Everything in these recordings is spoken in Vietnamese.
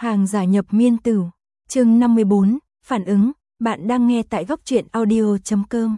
Hàng giả nhập miên tử. Chương 54, phản ứng, bạn đang nghe tại góc truyện audio.com.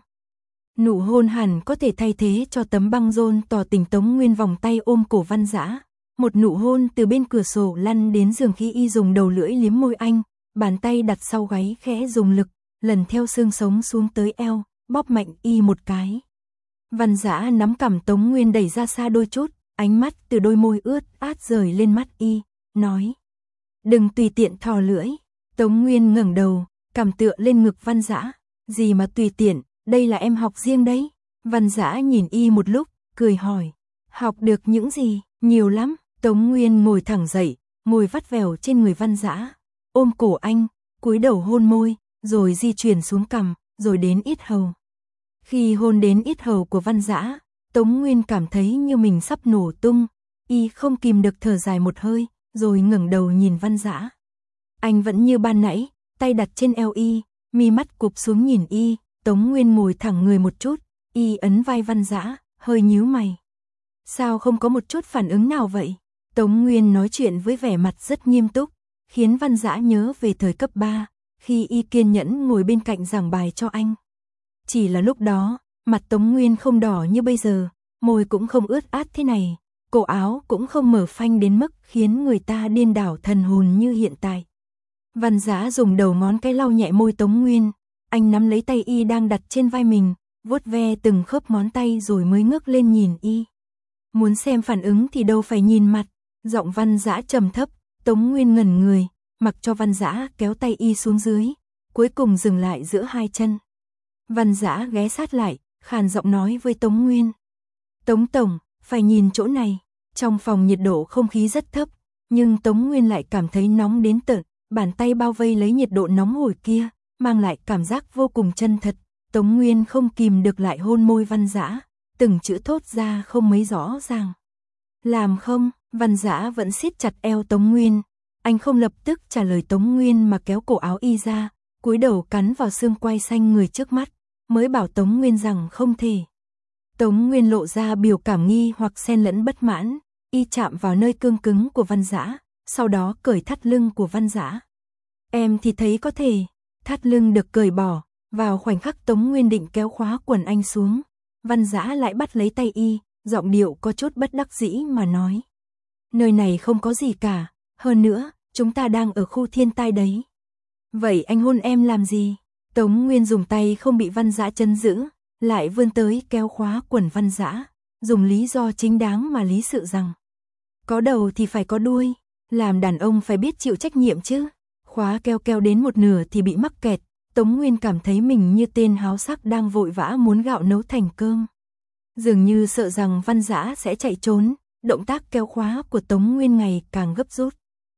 Nụ hôn hẳn có thể thay thế cho tấm băng rôn tỏ tình. Tống Nguyên vòng tay ôm cổ Văn Dã, một nụ hôn từ bên cửa sổ lăn đến giường khi y dùng đầu lưỡi liếm môi anh, bàn tay đặt sau gáy khẽ dùng lực, lần theo xương sống xuống tới eo, bóp mạnh y một cái. Văn Dã nắm cằm Tống Nguyên đẩy ra xa đôi chút, ánh mắt từ đôi môi ướt át rời lên mắt y, nói: "Đừng tùy tiện thò lưỡi." Tống Nguyên ngẩng đầu, cằm tựa lên ngực Văn Dã. "Gì mà tùy tiện, đây là em học riêng đấy." Văn Dã nhìn y một lúc, cười hỏi: "Học được những gì?" "Nhiều lắm." Tống Nguyên ngồi thẳng dậy, ngồi vắt vẻo trên người Văn Dã, ôm cổ anh, cúi đầu hôn môi, rồi di chuyển xuống cằm, rồi đến yết hầu. Khi hôn đến yết hầu của Văn Dã, Tống Nguyên cảm thấy như mình sắp nổ tung, y không kìm được thở dài một hơi, rồi ngẩng đầu nhìn Văn Dã. Anh vẫn như ban nãy, tay đặt trên eo y, mi mắt cụp xuống nhìn y. Tống Nguyên ngồi thẳng người một chút, y ấn vai Văn Dã, hơi nhíu mày. "Sao không có một chút phản ứng nào vậy?" Tống Nguyên nói chuyện với vẻ mặt rất nghiêm túc, khiến Văn Dã nhớ về thời cấp 3, khi y kiên nhẫn ngồi bên cạnh giảng bài cho anh. Chỉ là lúc đó, mặt Tống Nguyên không đỏ như bây giờ, môi cũng không ướt át thế này, cổ áo cũng không mở phanh đến mức khiến người ta điên đảo thần hồn như hiện tại. Văn Dã dùng đầu ngón cái lau nhẹ môi Tống Nguyên, anh nắm lấy tay y đang đặt trên vai mình, vuốt ve từng khớp ngón tay rồi mới ngước lên nhìn y. Muốn xem phản ứng thì đâu phải nhìn mặt. Giọng Văn Dã trầm thấp. Tống Nguyên ngẩn người, mặc cho Văn Dã kéo tay y xuống dưới, cuối cùng dừng lại giữa hai chân. Văn Dã ghé sát lại, khàn giọng nói với Tống Nguyên: "Tống tổng, phải nhìn chỗ này." Trong phòng nhiệt độ không khí rất thấp, nhưng Tống Nguyên lại cảm thấy nóng đến tợn, bàn tay bao vây lấy nhiệt độ nóng hổi kia, mang lại cảm giác vô cùng chân thật. Tống Nguyên không kìm được lại hôn môi Văn Dã, từng chữ thốt ra không mấy rõ ràng. "Làm không?" Văn Dã vẫn siết chặt eo Tống Nguyên. Anh không lập tức trả lời Tống Nguyên mà kéo cổ áo y ra, cúi đầu cắn vào xương quai xanh người trước mắt, mới bảo Tống Nguyên rằng không thể. Tống Nguyên lộ ra biểu cảm nghi hoặc xen lẫn bất mãn, y chạm vào nơi cương cứng của Văn Dã, sau đó cởi thắt lưng của Văn Dã. "Em thì thấy có thể." Thắt lưng được cởi bỏ, vào khoảnh khắc Tống Nguyên định kéo khóa quần anh xuống, Văn Dã lại bắt lấy tay y, giọng điệu có chút bất đắc dĩ mà nói: "Nơi này không có gì cả, hơn nữa, chúng ta đang ở khu thiên tai đấy." "Vậy anh hôn em làm gì?" Tống Nguyên dùng tay không bị Văn Dã trấn giữ, lại vươn tới kéo khóa quần Văn Dã, dùng lý do chính đáng mà lý sự rằng: "Có đầu thì phải có đuôi, làm đàn ông phải biết chịu trách nhiệm chứ." Khóa kéo đến một nửa thì bị mắc kẹt, Tống Nguyên cảm thấy mình như tên háo sắc đang vội vã muốn gạo nấu thành cơm. Dường như sợ rằng Văn Dã sẽ chạy trốn, động tác kéo khóa của Tống Nguyên ngày càng gấp rút.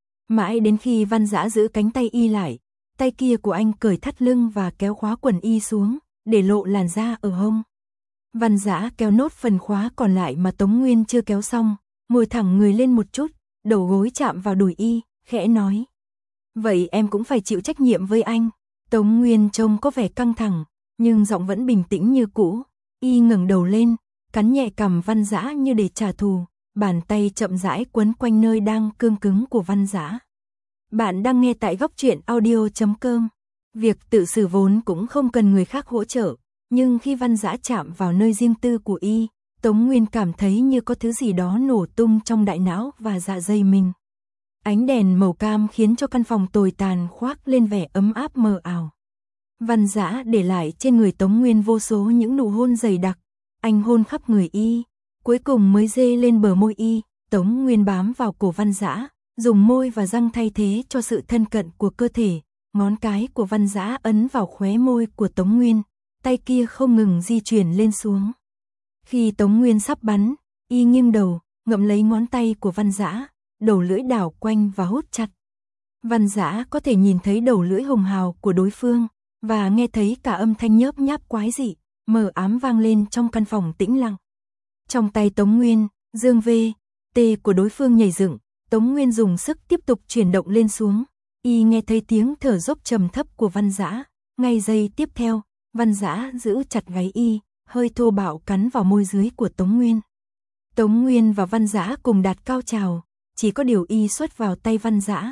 Mãi đến khi Văn Dã giữ cánh tay y lại, tay kia của anh cởi thắt lưng và kéo khóa quần y xuống, để lộ làn da ở hông. Văn Dã kéo nốt phần khóa còn lại mà Tống Nguyên chưa kéo xong, ngồi thẳng người lên một chút, đầu gối chạm vào đùi y, khẽ nói: "Vậy em cũng phải chịu trách nhiệm với anh." Tống Nguyên trông có vẻ căng thẳng, nhưng giọng vẫn bình tĩnh như cũ. Y ngẩng đầu lên, cắn nhẹ cằm Văn Dã như để trả thù, bàn tay chậm rãi quấn quanh nơi đang cương cứng của Văn Dã. Bạn đang nghe tại góc truyện audio.com. Việc tự xử vốn cũng không cần người khác hỗ trợ, nhưng khi Văn Dã chạm vào nơi riêng tư của y, Tống Nguyên cảm thấy như có thứ gì đó nổ tung trong đại não và dạ dày mình. Ánh đèn màu cam khiến cho căn phòng tồi tàn khoác lên vẻ ấm áp mờ ảo. Văn Dã để lại trên người Tống Nguyên vô số những nụ hôn dày đặc. Anh hôn khắp người y, cuối cùng mới dê lên bờ môi y. Tống Nguyên bám vào cổ Văn Dã, dùng môi và răng thay thế cho sự thân cận của cơ thể. Ngón cái của Văn Dã ấn vào khóe môi của Tống Nguyên, tay kia không ngừng di chuyển lên xuống. Khi Tống Nguyên sắp bắn, y nghiêng đầu, ngậm lấy ngón tay của Văn Dã, đầu lưỡi đảo quanh và hút chặt. Văn Dã có thể nhìn thấy đầu lưỡi hồng hào của đối phương, và nghe thấy cả âm thanh nhớp nháp quái dị, mờ ám vang lên trong căn phòng tĩnh lặng. Trong tay Tống Nguyên, dương V.T của đối phương nhảy dựng, Tống Nguyên dùng sức tiếp tục chuyển động lên xuống. Y nghe thấy tiếng thở dốc trầm thấp của Văn Dã. Ngay giây tiếp theo, Văn Dã giữ chặt gáy y, hơi thô bạo cắn vào môi dưới của Tống Nguyên. Tống Nguyên và Văn Dã cùng đạt cao trào, chỉ có điều y xuất vào tay Văn Dã.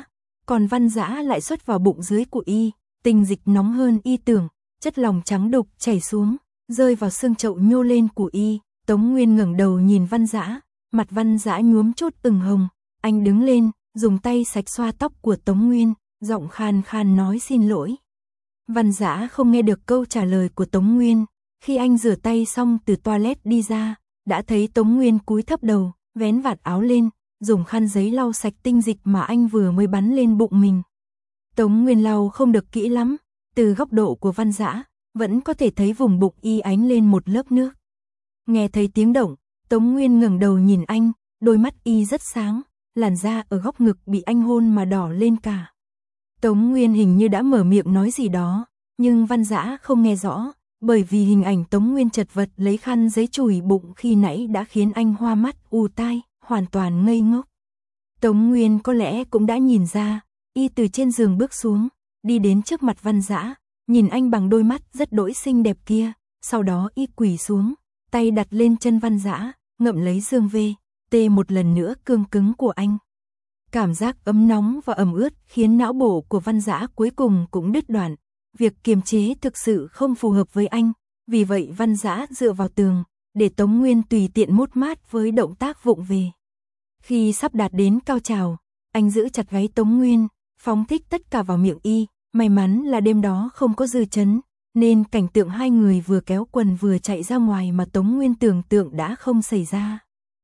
còn Văn Dã lại xuất vào bụng dưới của y, tinh dịch nóng hơn y tưởng, chất lòng trắng đục chảy xuống, rơi vào xương chậu nhô lên của y. Tống Nguyên ngẩng đầu nhìn Văn Dã, mặt Văn Dã nhuốm chút ửng hồng, anh đứng lên, dùng tay sạch xoa tóc của Tống Nguyên, giọng khan khan nói xin lỗi. Văn Dã không nghe được câu trả lời của Tống Nguyên, khi anh rửa tay xong từ toilet đi ra, đã thấy Tống Nguyên cúi thấp đầu, vén vạt áo lên, dùng khăn giấy lau sạch tinh dịch mà anh vừa mới bắn lên bụng mình. Tống Nguyên lau không được kỹ lắm, từ góc độ của Văn Dã, vẫn có thể thấy vùng bụng y ánh lên một lớp nước. Nghe thấy tiếng động, Tống Nguyên ngẩng đầu nhìn anh, đôi mắt y rất sáng, làn da ở góc ngực bị anh hôn mà đỏ lên cả. Tống Nguyên hình như đã mở miệng nói gì đó, nhưng Văn Dã không nghe rõ, bởi vì hình ảnh Tống Nguyên chật vật lấy khăn giấy chùi bụng khi nãy đã khiến anh hoa mắt, ù tai, hoàn toàn ngây ngốc. Tống Nguyên có lẽ cũng đã nhìn ra, y từ trên giường bước xuống, đi đến trước mặt Văn Dã, nhìn anh bằng đôi mắt rất đỗi xinh đẹp kia, sau đó y quỳ xuống, tay đặt lên chân Văn Dã, ngậm lấy dương vê, tê một lần nữa cương cứng của anh. Cảm giác ấm nóng và ẩm ướt khiến não bộ của Văn Dã cuối cùng cũng đứt đoạn, việc kiềm chế thực sự không phù hợp với anh, vì vậy Văn Dã dựa vào tường, để Tống Nguyên tùy tiện mút mát với động tác vụng về. Khi sắp đạt đến cao trào, anh giữ chặt gáy Tống Nguyên, phóng thích tất cả vào miệng y, may mắn là đêm đó không có dư chấn, nên cảnh tượng hai người vừa kéo quần vừa chạy ra ngoài mà Tống Nguyên tưởng tượng đã không xảy ra.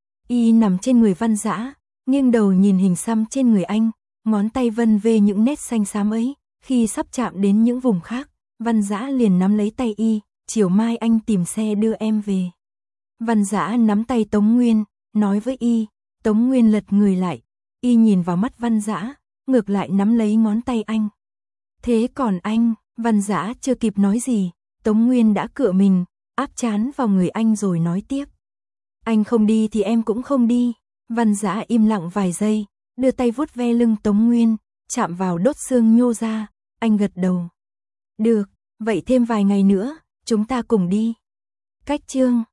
Y nằm trên người Văn Dã, nghiêng đầu nhìn hình xăm trên người anh, ngón tay vân về những nét xanh xám ấy, khi sắp chạm đến những vùng khác, Văn Dã liền nắm lấy tay y, chiều mai anh tìm xe đưa em về. Văn Dã nắm tay Tống Nguyên, nói với y, Tống Nguyên lật người lại, y nhìn vào mắt Văn Dã, ngược lại nắm lấy ngón tay anh. Thế còn anh, Văn Dã chưa kịp nói gì, Tống Nguyên đã cựa mình, áp trán vào người anh rồi nói tiếp. Anh không đi thì em cũng không đi. Văn Dã im lặng vài giây, đưa tay vuốt ve lưng Tống Nguyên, chạm vào đốt xương nhô ra, anh gật đầu. Được, vậy thêm vài ngày nữa, chúng ta cùng đi. Cách chương